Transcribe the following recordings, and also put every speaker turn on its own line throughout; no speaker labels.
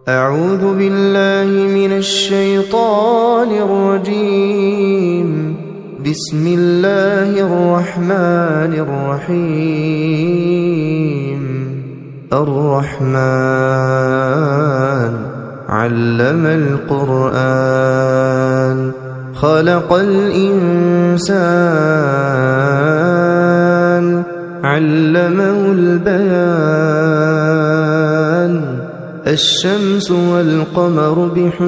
أعوذ بالله من الشيطان الرجيم. بسم الله الرحمن الرحيم. الرحمن علم القرآن خلق الإنسان علمه البيان الشمس والقمر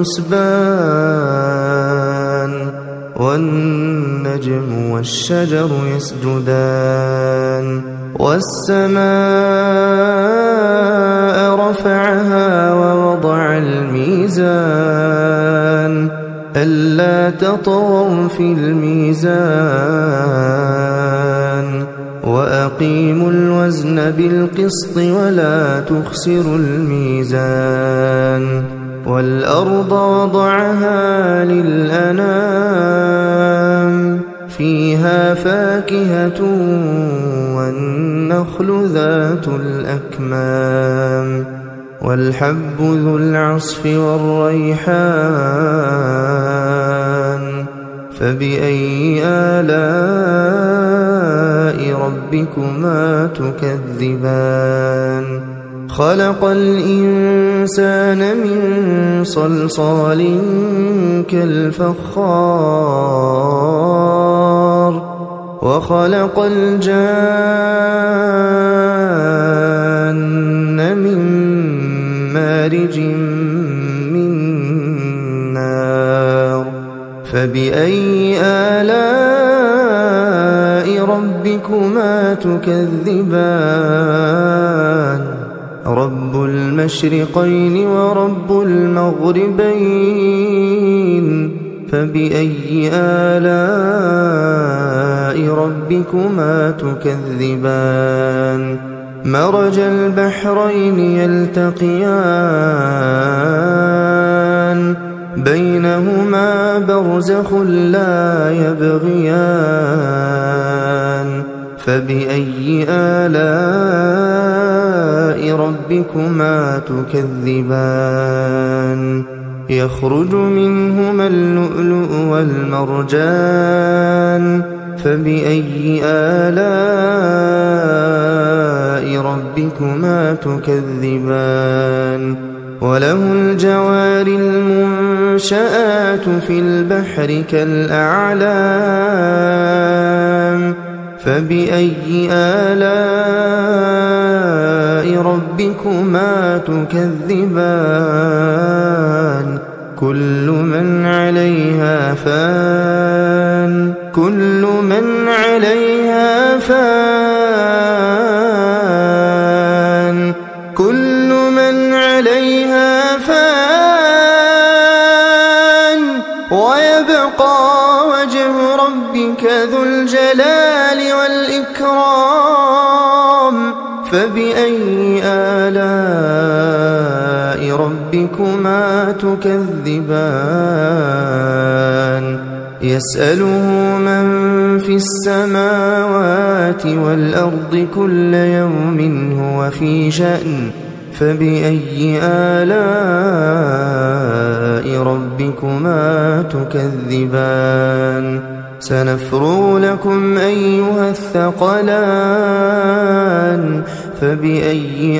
بحسبان والنجم والشجر يسجدان والسماء رفعها ووضع الميزان ألا تطغوا في الميزان وأقيموا الوزن بالقسط ولا تخسروا الميزان والأرض وضعها للأنام فيها فاكهة والنخل ذات الأكمام والحب ذو العصف والريحان فبأي آلاء ربكما تكذبان خلق الإنسان من صلصال كالفخار وخلق الجان من مارج من نار فبأي آلاء ربكما تكذبان رب المشرقين ورب المغربين فبأي آلاء ربكما تكذبان مرج البحرين يلتقيان بينهما برزخ لا يبغيان فبأي آلاء ربكما تكذبان يخرج منهما اللؤلؤ والمرجان فبأي آلاء ربكما تكذبان وله الجوار المنشآت في البحر كالأعلام فبأي آلاء ربكما تكذبان كل من عليها فان كل من عليها فان كل من عليها فان ويبقى وجه ربك ذو الجلال والإكرام فبأي آلاء ربكما تكذبان يسأله من في السماوات والأرض كل يوم هو في شأن فبأي آلاء ربكما تكذبان سنفرغ لكم أيها الثقلان فبأي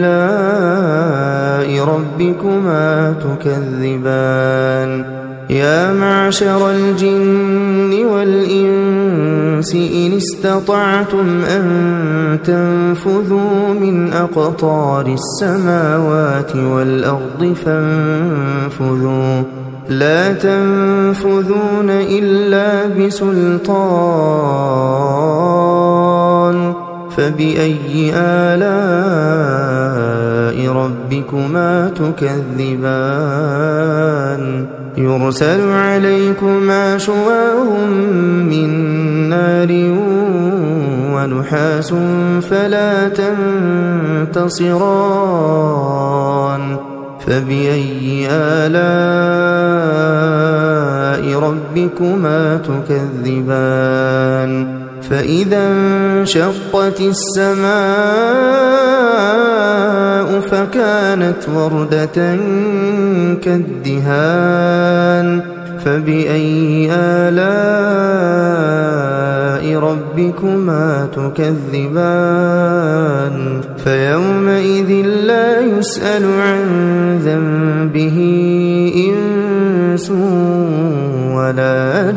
آلاء ربكما تكذبان يا معشر الجن والإنس إن استطعتم أن تنفذوا من أقطار السماوات والأرض فانفذوا لا تنفذون إلا بسلطان فبأي آلاء ربكما تكذبان يرسل عليكما شواظ من نار ونحاس فلا تنتصران فبأي آلاء ربكما تكذبان فإذا انشقت السماء فكانت وردة كالدهان فبأي آلاء ربكما تكذبان فيومئذ لا يسأل عن ذنبه إنس ولا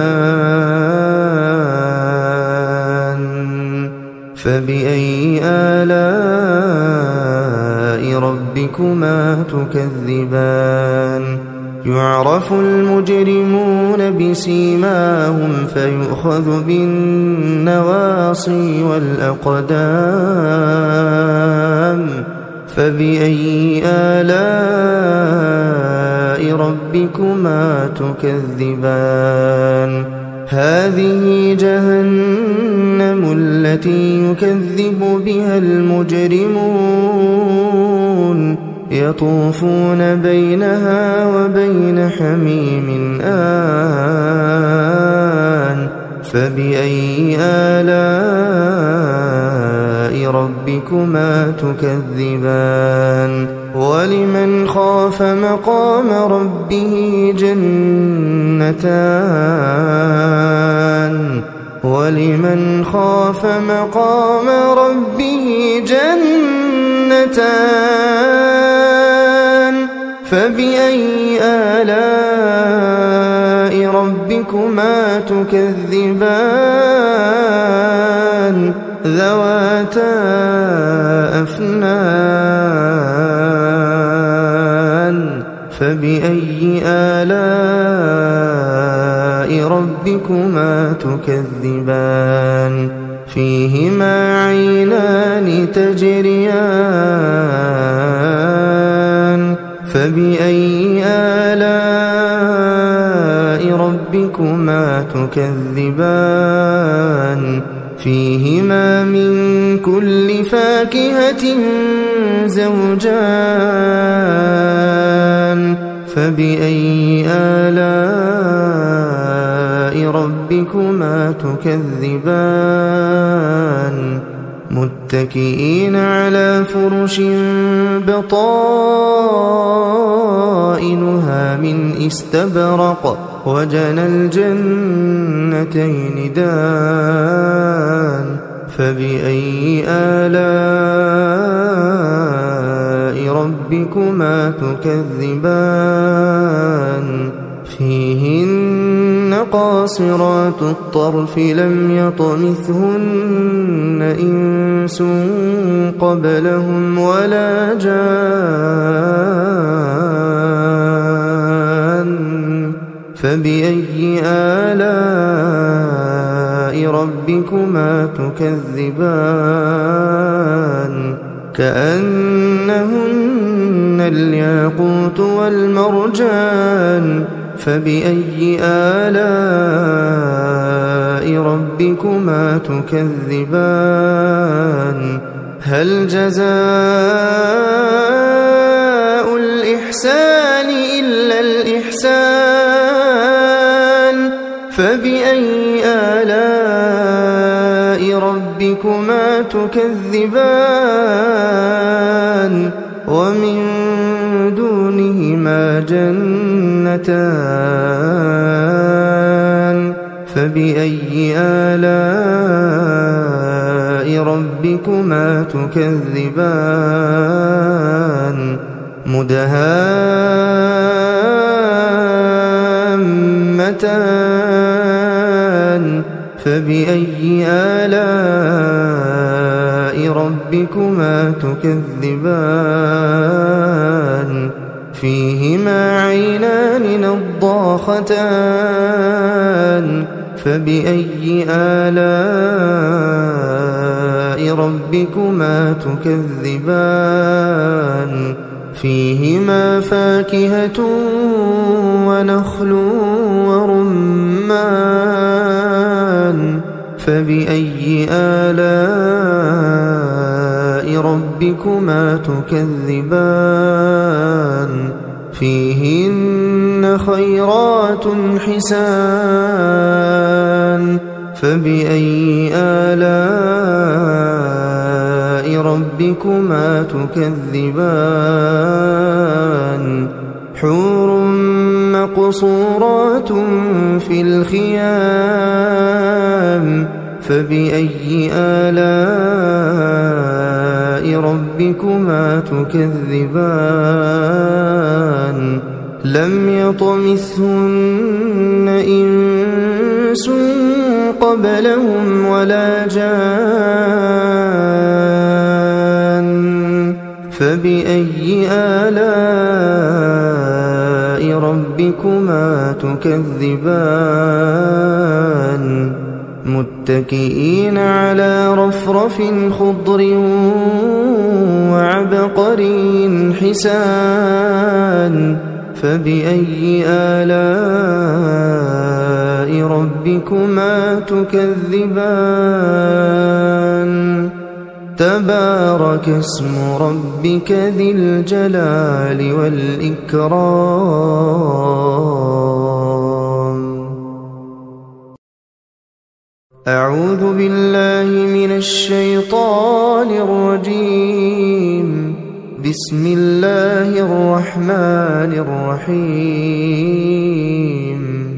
جان فبأي آلاء ربكما تكذبان يعرف المجرمون بسيماهم فيؤخذ بالنواصي والأقدام فبأي آلاء ربكما تكذبان هذه جهنم التي يكذب بها المجرمون يطوفون بينها وبين حميم آن فبأي آلاء ربكما تكذبان ولمن خاف مقام ربه جنتان ولمن خاف مقام ربه جنتان فبأي آلاء ربكما تكذبان ذواتا أفنان فبأي آلاء ربكما تكذبان فيهما عينان تجريان فبأي آلاء ربكما تكذبان فيهما من كل فاكهة زوجان فبأي آلاء ربكما تكذبان متكئين على فرش بطائنها من استبرق وجنى الجنتين دان فبأي آلاء ربكما تكذبان فيهن قاصرات الطرف لم يطمثهن إنس قبلهم ولا جان فبأي آلاء ربكما تكذبان كأنهن الياقوت والمرجان فبأي آلاء ربكما تكذبان هل جزاء الإحسان إلا الإحسان فبأي آلاء ربكما تكذبان ومن دونهما جنتان فبأي آلاء ربكما تكذبان مدهامتان فبأي آلاء ربكما تكذبان فيهما عينان نضاختان فبأي آلاء ربكما تكذبان فيهما فاكهة ونخل ورمان فبأي آلاء ربكما تكذبان فيهن خيرات حسان فبأي آلاء ربكما تكذبان حور مقصورات في الخيام فبأي آلاء ربكما تكذبان لم يطمثهن إنس قبلهم ولا جان فبأي آلاء ربكما تكذبان متكئين على رفرف خضر وعبقري حسان فبأي آلاء ربكما تكذبان تبارك اسم ربك ذي الجلال والإكرام أعوذ بالله من الشيطان الرجيم بسم الله الرحمن الرحيم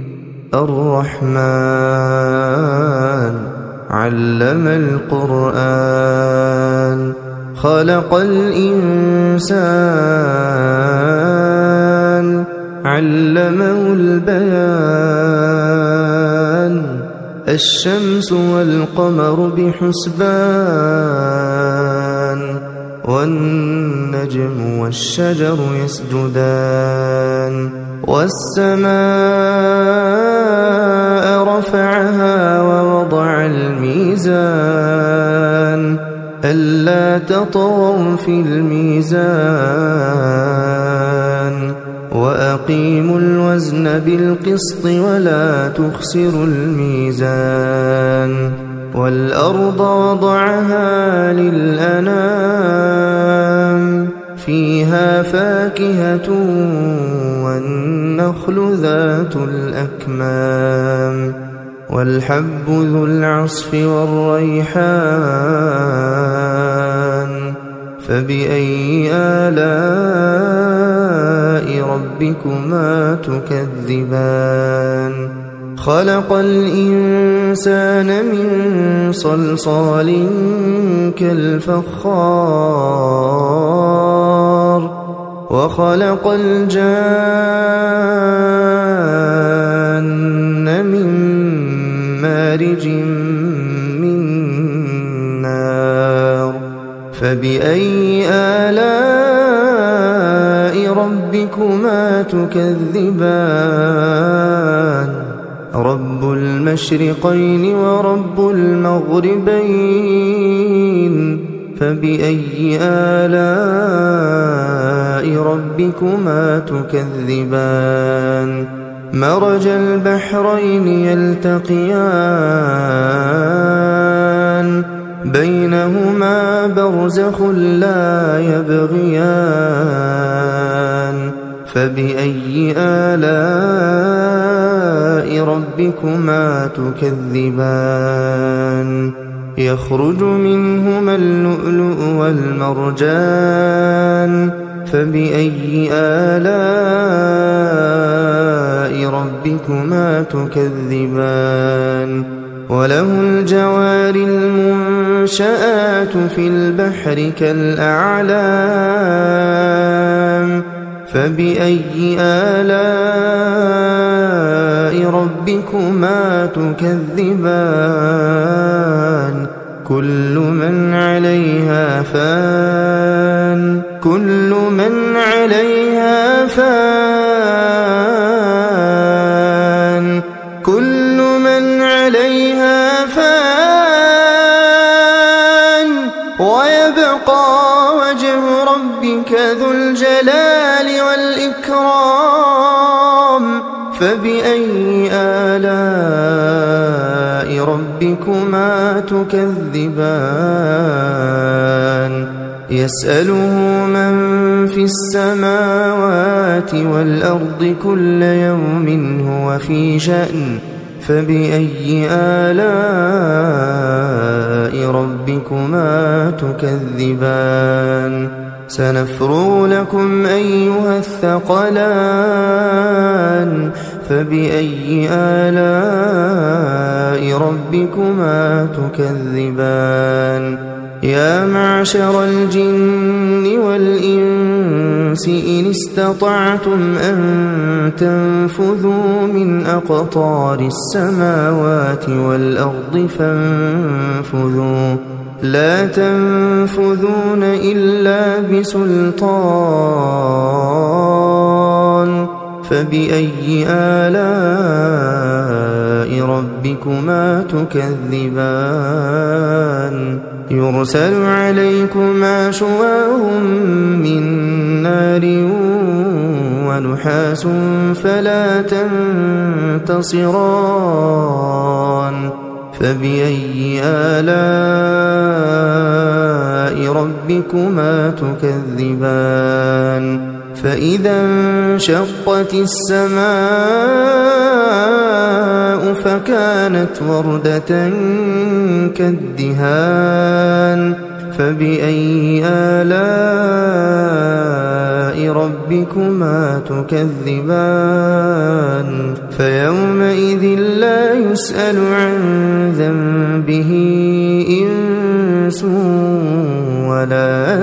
الرحمن علم القرآن خلق الإنسان علمه البيان الشمس والقمر بحسبان والنجم والشجر يسجدان والسماء رفعها ووضع الميزان ألا تطغوا في الميزان وأقيموا الوزن بالقسط ولا تخسروا الميزان والأرض وضعها للأنام فيها فاكهة والنخل ذات الأكمام والحب ذو العصف والريحان فبأي آلاء ربكما تكذبان خلق الإنسان من صلصال كالفخار وخلق الجان من مارج من نار فبأي آلاء ربكما تكذبان رب المشرقين ورب المغربين فبأي آلاء ربكما تكذبان مرج البحرين يلتقيان بينهما برزخ لا يبغيان فبأي آلاء ربكما تكذبان يخرج منهما اللؤلؤ والمرجان فبأي آلاء ربكما تكذبان وله الجوار المنشآت في البحر كالأعلام فبأي آلاء ربكما تكذبان كل من عليها فان كل من عليها فان كل من عليها فان ويبقى وجه ربك ذو الجلال والإكرام فبأي آلاء ربكما تكذبان يسأله من في السماوات والأرض كل يوم هو في شأن فبأي آلاء ربكما تكذبان سنفرغ لكم أيها الثقلان فبأي آلاء ربكما تكذبان يا معشر الجن والإنس إن استطعتم أن تنفذوا من أقطار السماوات والأرض فانفذوا لا تنفذون إلا بسلطان فبأي آلاء ربكما تكذبان يرسل عليكما شواظ من نار ونحاس فلا تنتصران فبأي آلاء ربكما تكذبان فإذا انشقت السماء فكانت وردة كالدهان فبأي آلاء ربكما تكذبان فيومئذ لا يسأل عن ذنبه إنس ولا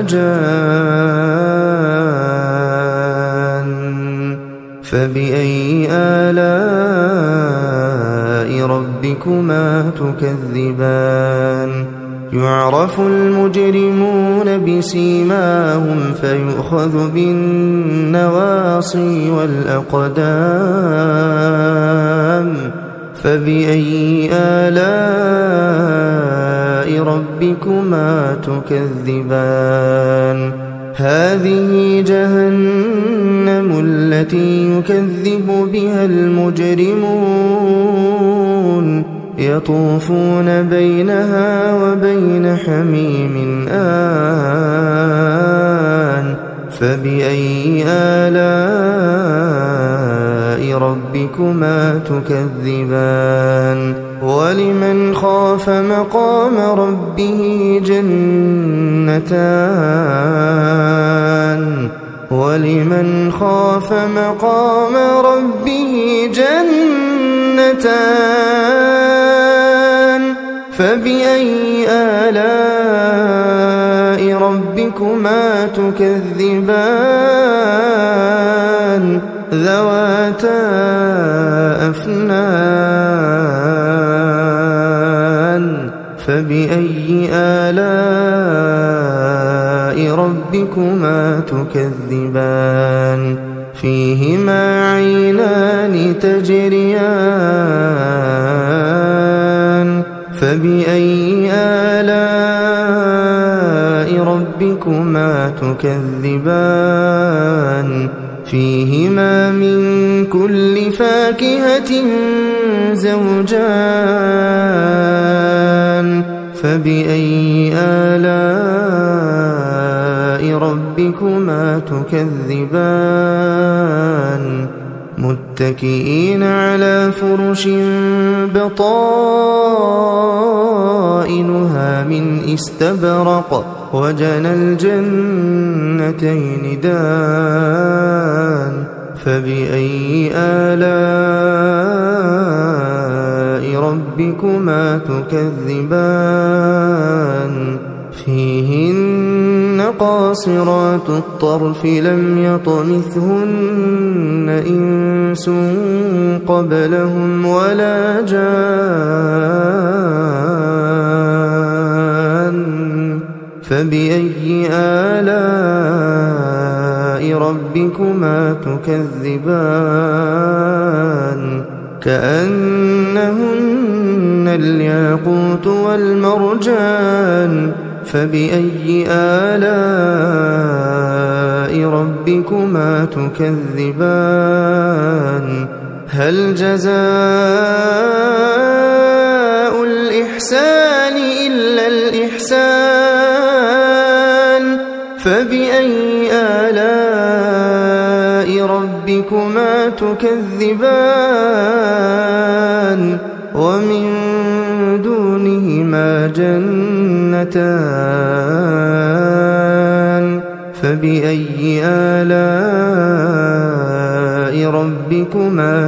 جان فبأي آلاء ربكما تكذبان يعرف المجرمون بسيماهم فيؤخذ بالنواصي والأقدام فبأي آلاء ربكما تكذبان هذه جهنم التي يكذب بها المجرمون يطوفون بينها وبين حميم آن فبأي آلاء ربكما تكذبان ولمن خاف مقام ربه جنتان ولمن خاف مقام ربه جنتان فبأي آلاء ربكما تكذبان ذواتا أفنان فبأي آلاء ربكما تكذبان فيهما عينان تجريان فبأي آلاء ربكما تكذبان فيهما من كل فاكهة زوجان فبأي آلاء ربكما تكذبان متكئين على فرش بطائنها من استبرق وجنى الجنتين دان فبأي آلاء ربكما تكذبان فيهن قاصرات الطرف لم يطمثهن إنس قبلهم ولا جان فبأي آلاء ربكما تكذبان كأنهن الياقوت والمرجان فبأي آلاء ربكما تكذبان هل جزاء الإحسان إلا الإحسان فبأي آلاء ربكما تكذبان ومن دونهما جنتان فبأي آلاء ربكما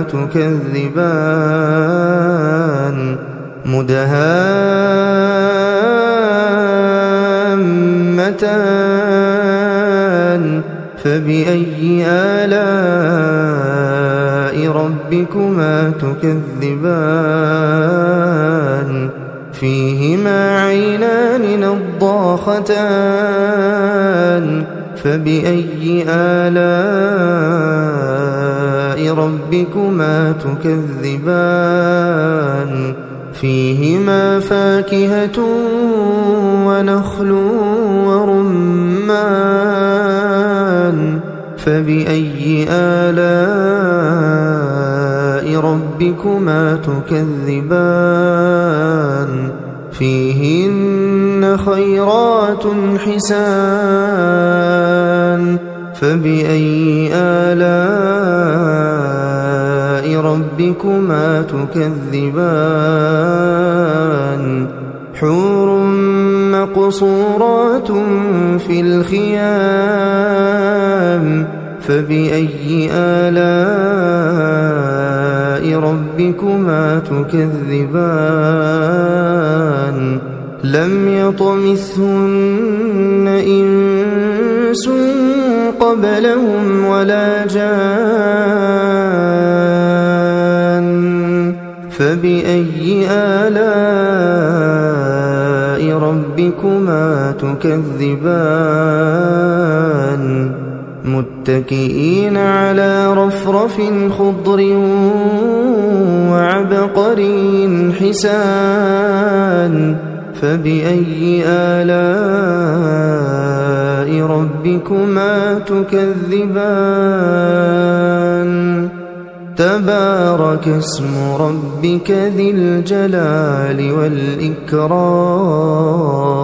تكذبان مدهامتان فبأي آلاء ربكما تكذبان فيهما عينان نضاختان فبأي آلاء ربكما تكذبان فيهما فاكهة ونخل ورمان فبأي آلاء ربكما تكذبان فيهن خيرات حسان فبأي آلاء ربكما تكذبان حور مقصورات في الخيام فبأي آلاء ربكما تكذبان لم يطمثهن إنس قبلهم ولا جان فبأي آلاء ربكما تكذبان متكئين على رفرف خضر وعبقري حسان فبأي آلاء ربكما تكذبان تبارك اسم ربك ذي الجلال والإكرام